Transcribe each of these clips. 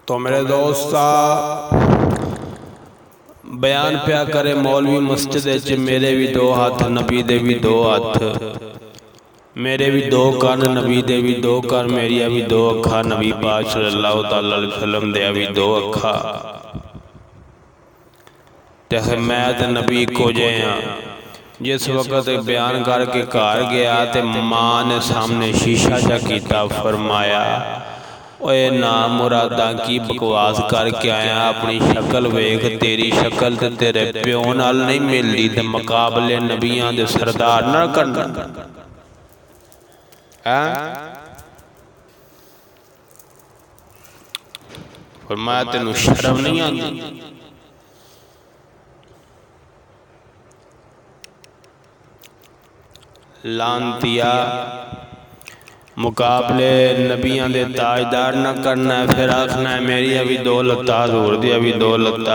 तो मेरे दोस्त बयान पिया करे मौलवी मस्जिद मेरे भी दो हाथ नबी दे भी दो हाथ, मेरे भी दो कन नबी दे भी दो कन, मेरिया भी दो अखा, नबी पाक सल्लल्लाहु अलैहि वसल्लम दे भी दो अखा। ते मैं ते नबी को जे हाँ। जिस वक्त बयान करके घर गया तो माँ ने सामने शीशा जा किया, फरमाया ओए ना मुरादा की बकवास करके आया, अपनी शक्ल वेख, तेरी शक्ल ते तेरे प्यो नाल नहीं मिलती, ते मुकाबले नबियां दे सरदार ना करना। फरमाया तेनू शर्म नहीं आती? लानतिया मुकाबले नबियां दे ताजदार ना करना, फिर आखना है मेरी अभी दो लत्ता, हजूर दी अभी दो लत्ता।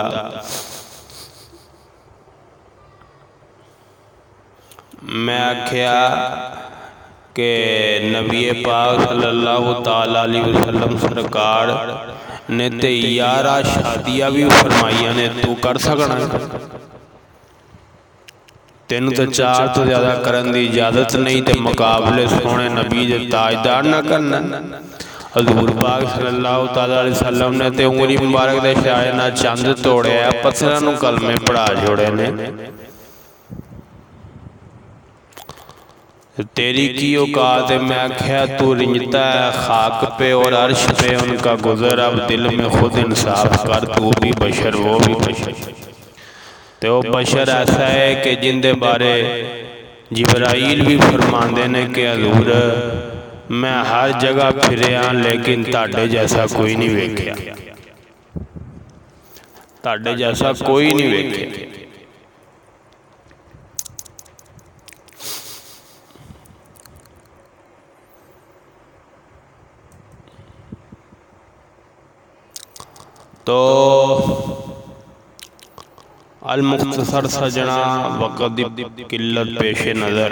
मैं आख्या कि नबी पाक सल्लल्लाहु ताला अलैहि वसल्लम सरकार ने ते 11 शादियां भी फरमाइया ने, तू कर सकना? तेनू तो 4 तो ज्यादा करन दी इजाजत नहीं, ते मुकाबले सोने नबी दे ताजदार ना करना। हजूर पाक सल्लल्लाहु ताला अलैहि वसल्लम ने ते उंगली मुबारक दे इशारे नाल चंद तोड़िया, पत्थरां नूं कलमे पढ़ा छोड़े ने। तेरी की औकात है? मैं आख्या तू रिंजता है खाक पे और अर्श पे उनका गुजर, अब दिल में खुद इंसाफ कर, तू भी बशर वो भी बशर। तो वो बशर ऐसा है कि जिंदे बारे जिब्राइल भी फरमाते ने कि हजूर मैं हर जगह फिरया लेकिन ताड़े जैसा कोई नहीं वेख्या, ताड़े जैसा कोई नहीं वेख्या। तो अल मुख्तसर सजना वक़्त किल्लत पेशे नज़र,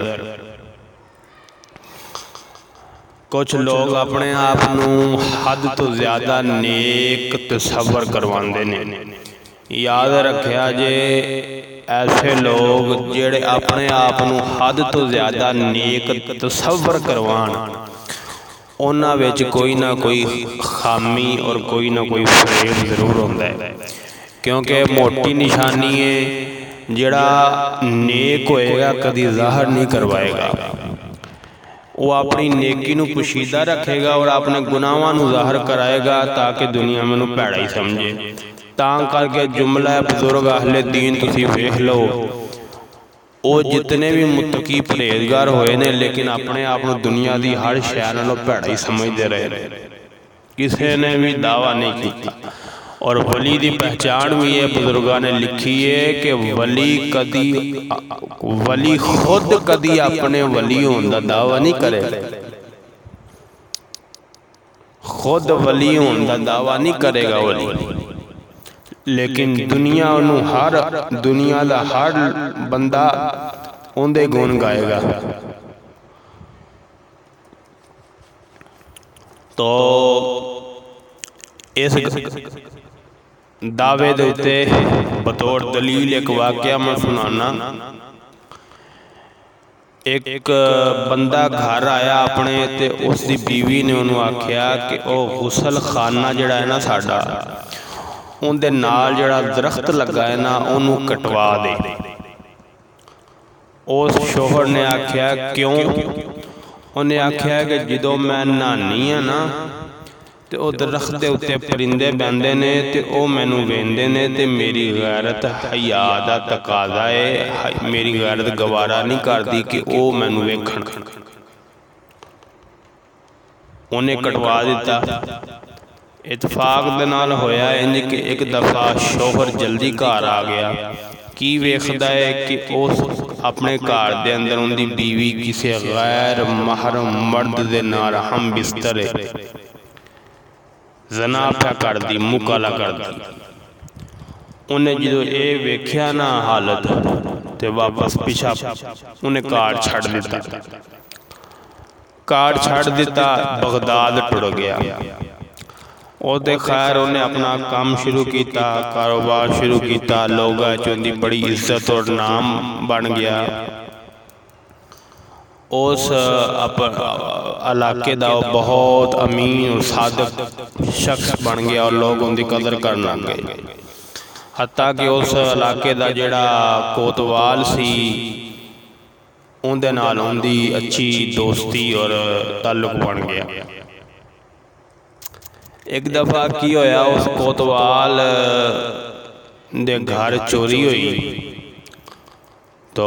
कुछ लोग अपने आप नूं हद तो ज़्यादा नेक तसव्वुर करवाते ने। याद रखिया जे ऐसे लोग जेड़े अपने आप नूं हद तो ज़्यादा नेक तसव्वुर करवाण, उन्हां विच कोई ना कोई खामी और कोई ना कोई फेल जरूर होंदा है। क्योंकि मोटी निशानी है जिहड़ा नेक होएगा कभी ज़ाहिर नहीं करवाएगा, वो अपनी नेकी नूं पोशीदा रखेगा और अपने गुनाहां नूं ज़ाहिर कराएगा ताकि दुनिया मैनूं भैड़ा ही समझे। तां करके जुमला बुजुर्ग अहले दीन तुसीं वेख लो, वो जितने भी मुत्तकी परहेजगार होए ने लेकिन अपने आप को दुनिया की हर शय नालों भैड़ा ही समझते रहे, किसी ने भी दावा नहीं किया। और वली की पहचान भी है, बुजुर्गों ने लिखी है कि वली खुद कदी अपने वली होने का दावा नहीं करे, खुद वली होने का दावा नहीं करेगा वली, लेकिन दुनिया हर दुनिया का हर बंदा उनके गुण गाएगा। तो इस दावे दे उत्ते बतौर दलील एक वाकया मैं सुनाना। एक बंदा घर आया अपने ते उसकी बीवी ने उन्होंने आख्या कि वह गुसल खाना जिहड़ा है ना साडा, उनके नाल जिहड़ा दरख्त लगा है ना उन्होंने कटवा दे। उस शोहर ने आख्या क्यों? उन्हें आख्या कि जदों मैं नहानी हाँ ना तो वह दरख्त के उत्ते परिंदे बहते ने तो वह मैनू वेंदे ने, तो मेरी गैरत हया दा तकाजा है, मेरी गैरत गवारा नहीं करती कि वह मैनू वेखण। उन्हें कटवा दिता। इतफाक दे नाल होया इंज कि एक दफ़ा शोहर जल्दी घर आ गया, की वेखदा है कि उस अपने घर दे अंदर उनकी बीवी किसी गैर महरम मर्द दे नाल हम बिस्तर जना प्या कर दी, मुकाला कर दी। उन्हें जो ये वेख्या ना हालत तो वापस पिछा उन्हें कार छड़ दिता, कार छड़ दिता, बगदाद टुर गया। ਉਹਦੇ खैर ਉਹਨੇ ਆਪਣਾ ਕੰਮ ਸ਼ੁਰੂ ਕੀਤਾ, ਕਾਰੋਬਾਰ ਸ਼ੁਰੂ ਕੀਤਾ, ਲੋਕਾਂ 'ਚ ਉਹਦੀ ਬੜੀ ਇੱਜ਼ਤ ਔਰ ਨਾਮ ਬਣ ਗਿਆ। उस इलाके का बहुत अमीन और सादक शख्स बन गया और लोग उनकी कदर करन लग गए। हत्ता कि उस इलाके का जिहड़ा कोतवाल सी उहदे नाल उनकी अच्छी दोस्ती और ताल्लुक बन गया। एक दफ़ा की होया, उस कोतवाल दे घर चोरी हुई तो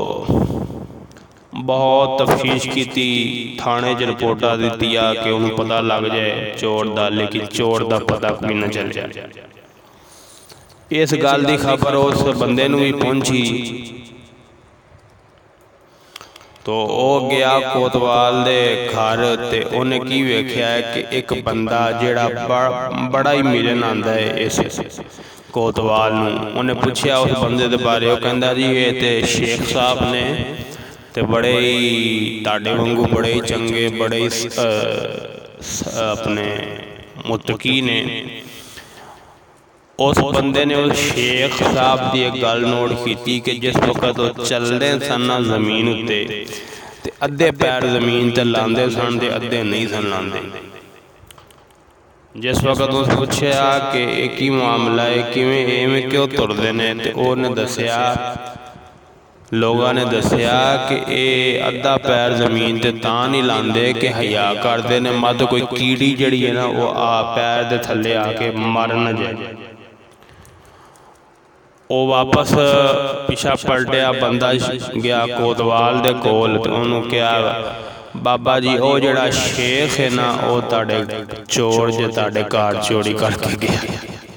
बहुत तफ्तीश की, थाने च रिपोर्टा दी कि उन्होंने पता लग जाए चोर का, लेकिन चोर का पता कोई न चलिया। इस गल की खबर उस बंदे नूं भी पहुंची तो वह गया कोतवाल दे घर ते उन्हें की वेख्या है कि एक बंदा जिहड़ा बड़ा ही मिलन आंदा है इस कोतवाल नूं। उन्हें पूछया उस बंदे दे बारे, वह कहंदा जी ये ते शेख साहब ने ते बड़े ही ताड़े वांगू बड़े ही चंगे, बड़े ही अपने मुतकी ने। उस बंदे ने उस शेख साहब की एक गल नोट की कि जिस वक्त वो चलते सन ना जमीन उत्ते ते अद्धे पैर जमीन ते लांदे सन ते अद्धे नहीं सन लांदे। जिस वक्त उस पूछया कि एक ही मामला है, किवें इवें क्यों तुरदे ने, ते उन्हें दस्या, लोगों ने दस्या कि ये अद्धा पैर जमीन ते तां नहीं लांदे कि हया करते ने मत कोई कीड़ी जड़ी है ना वो पैर दे थल्ले आके मर न जाए। वो वापस पिछा पलटिया, बंदा गया कोतवाल दे कोल ते उन्होंने कहा, बाबा जी वो जड़ा शेख है ना वो ताड़े चोर जे ताड़े घर चोरी करके गया।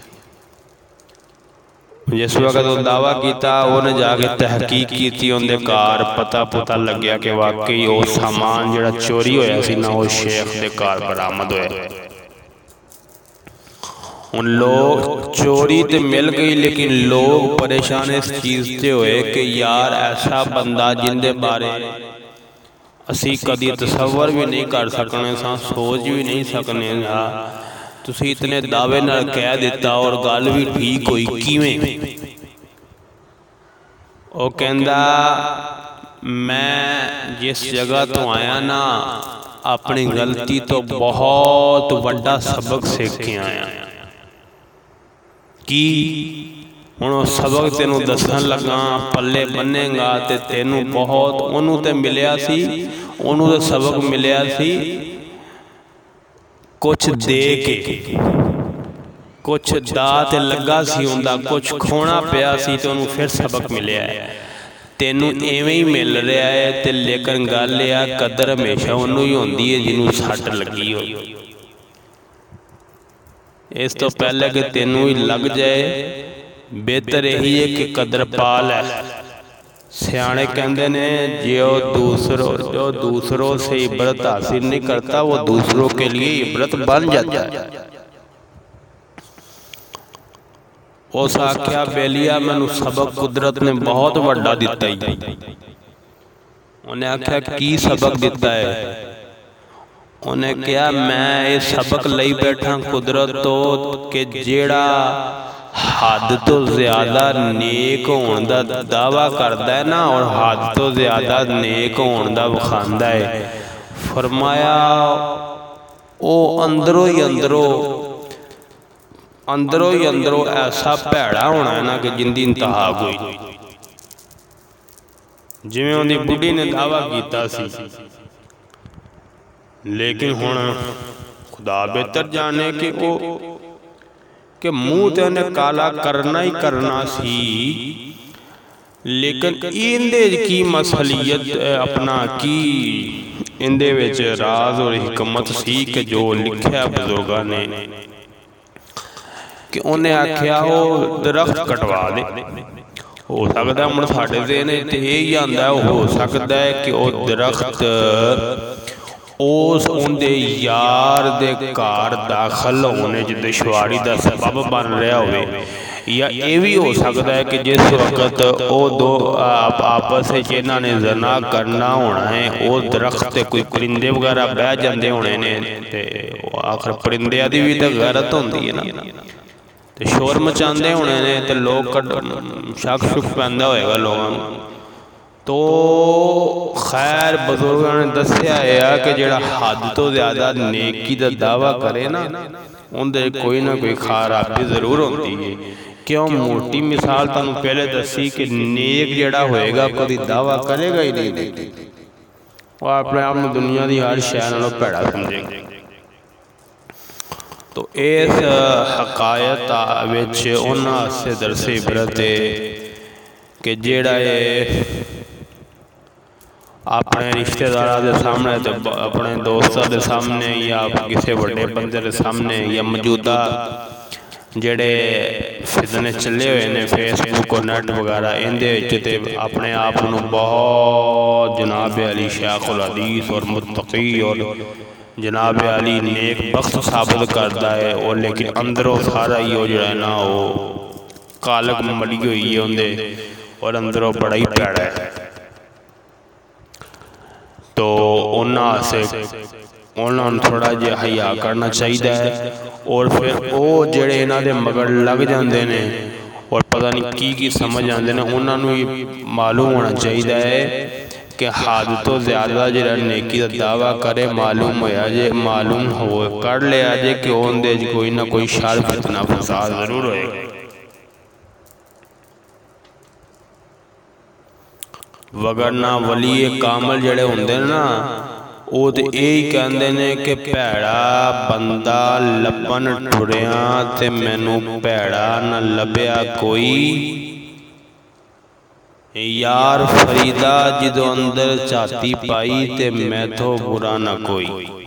जिस वक्त वो दावा किया उन्हें जाके तहकीक की, उनके घर पता पुता लग्या कि वाकई वो सामान जिहड़ा चोरी होया सी ना वो शेख के घर बरामद होया। हुण लोग चोरी तो मिल गई, लेकिन लोग परेशान इस चीज़ से हुए कि यार ऐसा बंदा जिंदे बारे असी कदी तसव्वुर भी नहीं कर सकने, सोच भी नहीं सकने, तुसी इतने दावे नाल कह दिता और गल भी ठीक हुई किवें? वो कहंदा मैं जिस जगह तो आया ना अपनी गलती तो बहुत वड्डा सबक सीख के आया। की हुण सबक तेनू दसन लगा, पल्ले बनेगा ते तेनू बहुत उन्होंने तो मिलिया सी, उन्होंने तो सबक मिलिया सी कुछ दे के, कुछ दा ते लगा सी उनका, कुछ खोना पिया सी ते उन्होंने फिर सबक मिलिया है। तेनू इवें ही मिल रहा है ते लेकिन गल आ कदर हमेशा उन्होंने ही होंदी है जिन्हों सट लगी हो। इस तो पहले कि तेनू ही लग जाए बेहतर यही है कि कदर पा लै। सियाणे कहते ने जो दूसरों से इबरत हासिल नहीं करता वो दूसरों के लिए इबरत बन जाता है। उस आख्या बेलिया मैनू सबक कुदरत ने बहुत वड्डा दिता ही। उन्हें आख्या की सबक दिता है? उन्हें कहा मैं ये सबक लई बैठा कुदरत तो कि जेड़ा हद तो ज्यादा नेक होने का दावा करता है ना और हद तो ज्यादा नेक होने का विखांदा है, फरमाया वो अंदरों ही अंदरों ऐसा भैड़ा होना है ना कि जिंदी इंतहा कोई। जिवें उनकी बुढ़ी ने दावा किया सी, लेकिन हुण खुदा बेहतर जाने कि वो कि मुँह तो उन्हें काला करना ही करना सी, लेकिन इंदे की मसलियत अपना की इंदे विच राज और हिकमत सी कि जो लिखा बुजुर्गों ने कि उन्हें आख्या वो दरख्त कटवा दे। हो सकता है साढ़े देने यही आंदा हो सकता है कि वो दरख्त उस उनके यार दे घर दाखिल होने च दुश्वारी का सबब बन रहा हो, या ये भी हो सकता है कि जिस वक्त वो दो आपस इन्हों ने जना करना होना है, वो दरख्त कोई परिंदे वगैरह बह जाते होने ने, आखिर परिंदिया की भी तो गैरत होती है ना, तो शोर मचाते होने ने, तो लोग शक शुक पैदा होएगा लोगों को। तो खैर बजुर्गों ने दसिया है कि जिहड़ा हद तो ज़्यादा नेकी का दावा करे ना, उनके कोई ना कोई खराबी जरूर होती है। क्यों? मोटी मिसाल तुहानूं पहले दसी कि नेक जिहड़ा होएगा कभी दावा करेगा ही नहीं, वो अपने आप में दुनिया की हर शय नालों भैड़ा समझेगा। तो इस हकायत विच उन्हां वास्ते दरसे इबरत है कि जिहड़ा अपने रिश्तेदारों के सामने, तो अपने दोस्तों के सामने, या किसी बड़े बंदे के सामने, या मौजूदा जेड़े फितने चले हुए ने फेसबुक और नेट वगैरह, इहदे अपने आप को बहुत जनाब अली शेखुल हदीस और मुत्तकी और जनाब अली नेक बख्त साबित करता है, और लेकिन अंदरों सारा ही वो जो है ना वो कालक मड़ी हुई है उनके, और अंदरों बड़ा ही भैड़ा है। तो उन्होंने थोड़ा जिहा हया करना चाहिए है, और फिर वो जेड़े इन्हां दे मगर लग जाते हैं और पता नहीं की समझ आते हैं, उन्होंने भी मालूम होना चाहिए है कि हद तो ज़्यादा जिहड़ा नेकी का दावा करे, मालूम होया जे, मालूम हो कर लिया जे कि उनदे कोई ना कोई शर फितना फसाद जरूर होएगा। वगरना वली कामल जड़े होंदे ना, वो तो यही कहते हैं कि भैड़ा बंदा लभन टुरिया ते मैनू भैड़ा न लभ्या कोई, यार फरीदा जिदों अंदर झाती पाई ते मैथों बुरा न कोई।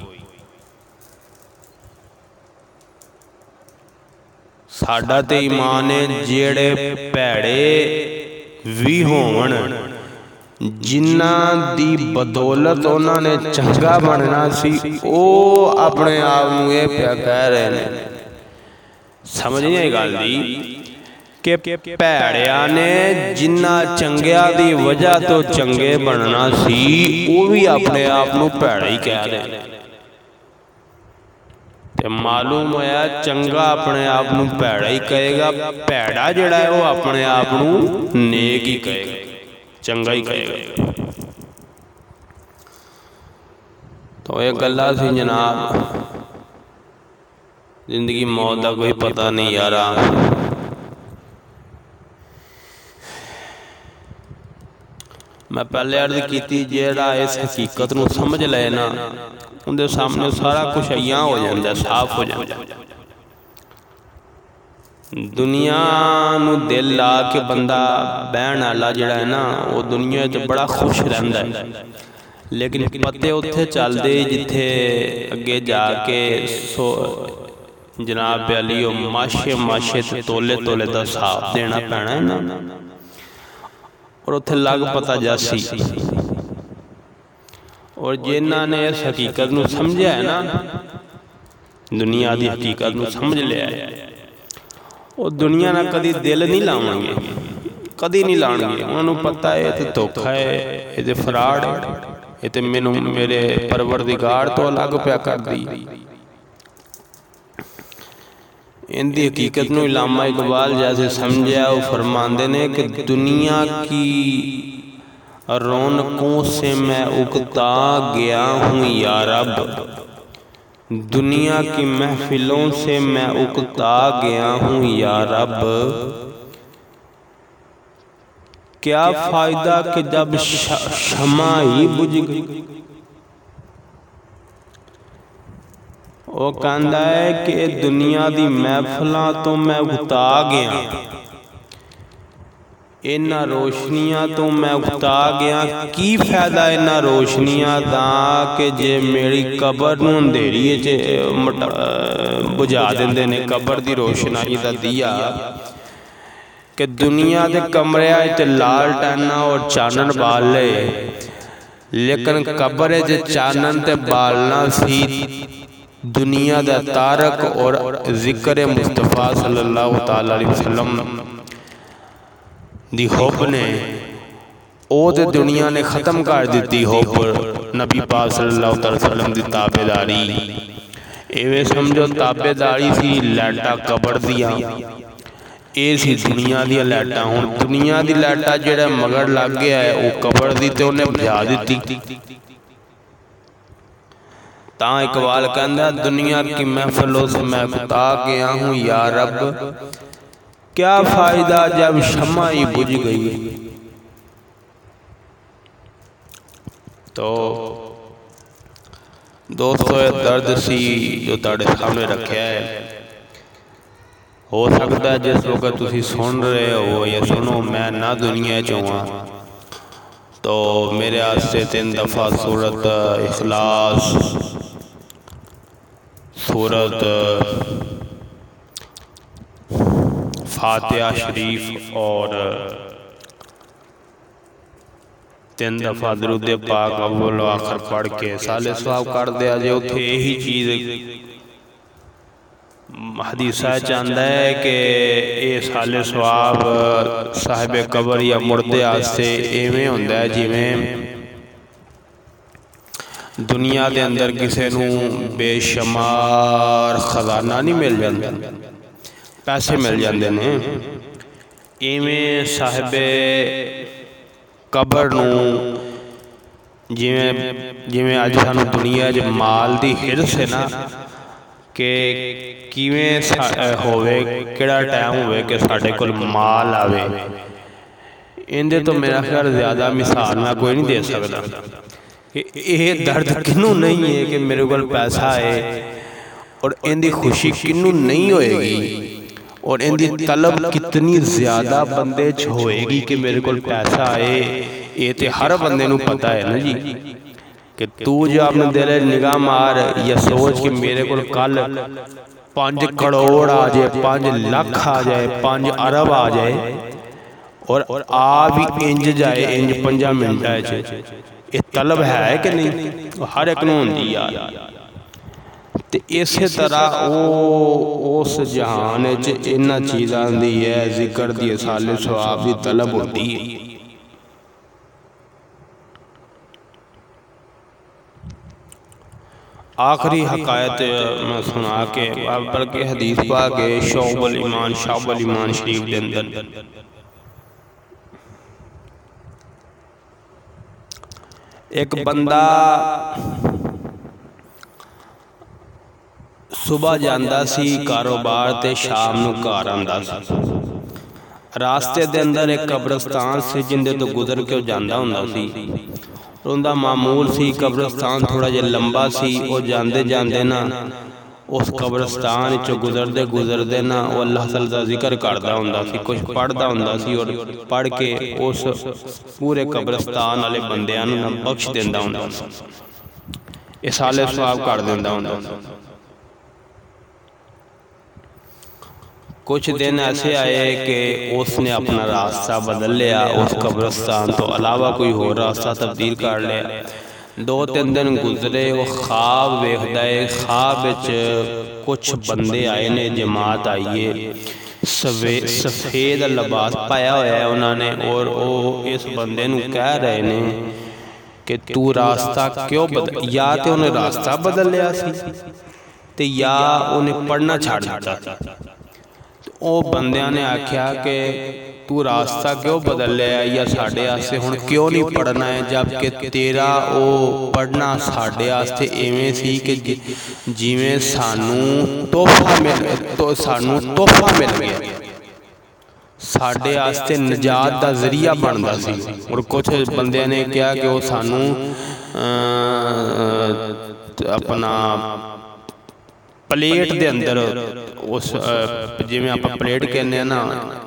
साडा ते ईमान है जेड़े भैड़े भी होवन, जिन्हां दी बदौलत उन्होंने चंगा बनना सी, वो अपने आप को यह प्या कह रहे हैं। समझ नहीं गल दी कि भैड़िया ने जिन्ना चंगिया दी वजह तो चंगे बनना सी, वो भी अपने आप को भैड़ा ही कह रहे हैं। ते मालूम होया चंगा अपने आप को भैड़ा ही कहेगा, भैड़ा जिहड़ा है वो अपने आप को नेक ही कहेगा, चंगा ही कहेगा। तो ये गल्लां सी जनाब, जिंदगी मौत का कोई पता नहीं यारा। मैं पहले अर्ज की जेड़ा इस हकीकत को समझ ले ना, उनके सामने सारा कुछ अयां हो जाता, साफ हो जाता। दुनिया नू दिल ला के बंदा बहन वाला जिहड़ा है ना, वो दुनिया च बड़ा खुश रहिंदा है, लेकिन पत्ते उत्थे चलदे जिथे अगे जाके जनाब अली माशे माशे ते तोले तोले का हिसाब देना पैना है ना, और उत्थे लग पता जासी। और जिन्हां ने इस हकीकत को समझा है ना, दुनिया की हकीकत को समझ लिया है, वो दुनिया ना कभी दिल नहीं लाउणगे, कभी नहीं लाउणगे। उन्होंने पता है ये धोखा है, ये फ्रॉड है, ये तो मैनू मेरे परवरदिगार तो अलग प्या कर दी। इनकी हकीकत को इलामा इकबाल जैसे समझा, वो फरमाते ने कि दुनिया की रौनकों से मैं उकता गया हूँ या रब, दुनिया की महफिलों से मैं उकता गया हूँ या रब, क्या फायदा कि जब शमा ही बुझ गई। वो कहता है कि दुनिया की महफिलों तो मैं उकता गया, इन्हां रोशनियां तो मैं उकता गया, की फायदा इन्हां रोशनियां दा कि जे मेरी कबर नूं अंधेरी च बुझा देंदे ने, कबर दी रोशनाई दा दिया कि दुनिया के कमरिया च लालटैना और चानन बाल ले, लेकिन कब्र च चानन ते बालना सी दुनिया दा तारक और जिक्र मुस्तफा सल्लल्लाहु तआला अलैहि वसल्लम दी हुब ने ओ ते दुनिया ने ख़त्म कर दी हुब नबी पाक सल्लल्लाहु अलैहि वसल्लम दी ताबेदारी। इवें समझो ताबेदारी सी लाइटां कब्र दियां, ये सी दुनिया दी लाइटां। हुण दुनिया दी लाइटां जेड़ा मगर लग गया है वो कब्र दी ते उन्हें बुझा दी। ता इकबाल कहंदा दुनिया की महफिलों से मैं कुता गया हूँ या रब, क्या फायदा जब शम्मा ही बुझ गई। तो दोस्तों ये दर्द सी जो तुहाडे सामने रखा है। हो सकता है जिस वक्त तुसी सुन रहे हो या सुनो मैं ना दुनिया च होवां, तो मेरे आस्ते 3 दफ़ा सूरत इखलास, सूरत फातिहा शरीफ और 3 दफ़ा दरूद पाक अव्वल आखिर पढ़ के साले सवाब कर दिया जे। उत्थे यही चीज़ हदीसा चाहता है कि ये साले सवाब साहिब कबर या मुर्दे आस्ते इवें हुंदा है जिवें दुनिया के अंदर किसी नूं बेशुमार खजाना नहीं मिल जाता, पैसे मिल जाते हैं। इवें साहिब कबर नूं जिवें जिवें अज सानूं दुनिया च माल दी हिरस है ना, कि किवें होवे किहड़ा टाइम होवे कि साडे कोल माल आवे, इहदे तो मेरा ख्याल ज़्यादा मिसाल मैं कोई नहीं दे सकता। ये दर्द किनू नहीं है कि मेरे को पैसा है, और इनकी खुशी किनू नहीं होएगी, और इनकी तलब कितनी ज़्यादा बंदे च होएगी कि मेरे को पैसा है। ये तो हर बंदे नू पता है ना जी, कि तू जो अपने दिल निगाह मार या सोच कि मेरे को कल 5 करोड़ आ जाए, 5 लाख आ जाए, 5 अरब आ जाए, और आ भी इंज जाए इंज 5 मिनट। ये तलब है कि नहीं? हर एक नूं होंदी यार। तो इस तरह वो उस जहान च इन्हां चीज़ां दी है जिक्र दी साले सवाब की तलब होती है। आखिरी हकायत मैं सुना के बल्कि हदीस पा के शौबुल ईमान शरीफ के अंदर एक बंदा सुबह जांदा सी कारोबार ते शाम नूं घर आंदा सी। रास्ते दे अंदर एक कब्रिस्तान सी जिंदे तो गुजर के जांदा हुंदा सी। उनका मामूल सी कब्रिस्तान थोड़ा जिहा लंबा सी। वो जांदे जांदे ना उस कब्रिस्तान चो गुजरते गुजरते ना वो अल्लाह ताला दा जिक्र करदा हुंदा सी, कुछ पढ़दा हुंदा सी, और पढ़ के उस पूरे कब्रिस्तान वाले बंदियां नूं बख्श दिंदा हुंदा सी, इह साले सवाब कर दिंदा हुंदा सी। कुछ दिन ऐसे आए कि उसने अपना रास्ता बदल लिया, उस कब्रिस्तान तो अलावा कोई होर रास्ता तब्दील कर लिया। 2-3 दिन गुजरे, वो ख्वाब वेखदा है। ख्वाब विच कुछ बंदे आए ने, जमात आई है, सफेद लिबास पाया होया है उन्होंने, और वो इस बंदे नूं कह रहे ने कि तू रास्ता क्यों बदल, या तो उन्हें रास्ता बदल लिया सी ते या उन्हें पढ़ना छड़ दिता। वो बंदियां ने आख्या कि तू रास्ता क्यों बदल लिया, या साढ़े आस्ते हुण क्यों नहीं पढ़ना है, जबकि तेरा वो पढ़ना साढ़े आस्ते इवें सी कि जिवें सानू तोहफा मिल गया, साढ़े आस्ते निजात का जरिया बनता सी। और कुछ बंदियां ने कहा कि वो सानू अपना प्लेट दे अंदर उस जिवें आप प्लेट कहने ना,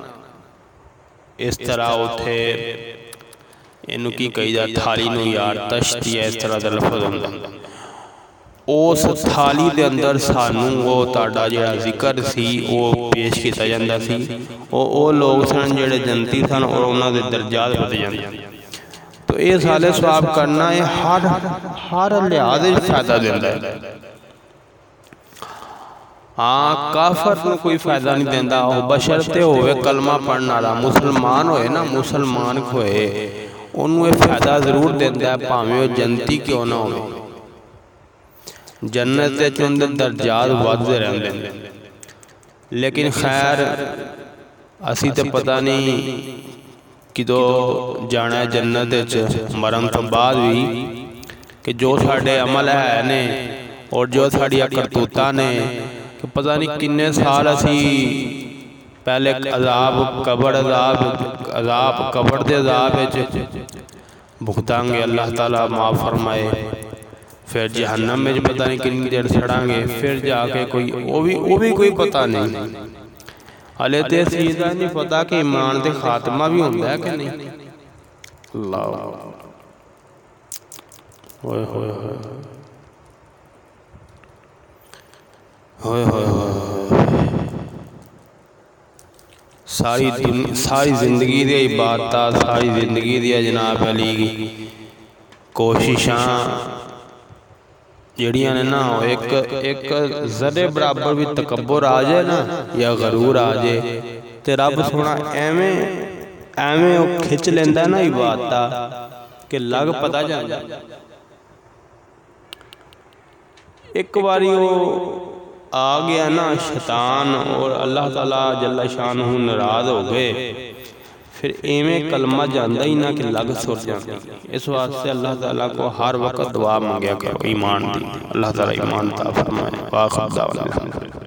इस तरह उत्थे इनू की कही जा थाली नूं यार तश्ती है, इस तरह का लफज हुंदा। उस थाली दे अंदर सानू वो तुहाडा जिहड़ा जिक्र सी वो पेश किया जाता सी। वो लोग सन जिहड़े जन्नती सन और उन्हां दे दर्जात वध जांदे। तो ये साले सवाब करना ये हर लिहाज फायदा देता है। हाँ काफर को कोई फायदा नहीं देता, बशर्ते होवे कलमा पढ़ने वाला मुसलमान होए ना, मुसलमान होए उन्होंने फायदा जरूर देता है, भावें वो जनती क्यों ना हो। जन्नत उनके दर्जात बढ़ते रहते हैं। लेकिन खैर असी तो पता नहीं किदों जाना है जन्नत मरण तो बाद भी, कि जो साढ़े अमल है ने और जो साड़ियाँ करतूतां ने कि पता नहीं किन्ने साल असी पहले अजाब कबर के अजाब भुगतांगे, अल्लाह ताला माफ़ फरमाए। फिर जहन्नम में पता नहीं कितनी देर सड़ांगे, फिर जाके कोई वो भी कोई पता नहीं। हले तो इस चीज़ का नहीं पता कि ईमान का खात्मा भी होता है कि नहीं। अल्लाह होए होए होए होए सारी जिंदगी दी इबादत, सारी जिंदगी दी जनाब अली कोशिशां जड़ियां ने ना, एक जरे बराबर भी तकब्बुर आ जाए ना या गरूर आ जाए तो रब सोना एवें वो खिंच लेंदा ना इबादत कि लग पता जाता। एक बारी वो आ गया ना शैतान और अल्लाह ताला जल्ला शानहू नाराज हो गए, फिर इवें कलमा जाता ही ना कि लग सुर जाती। इस वास्ते अल्लाह ताला को हर वक्त दुआ मांगया करो ईमान दी, अल्लाह ताला ईमान ता फरमाए।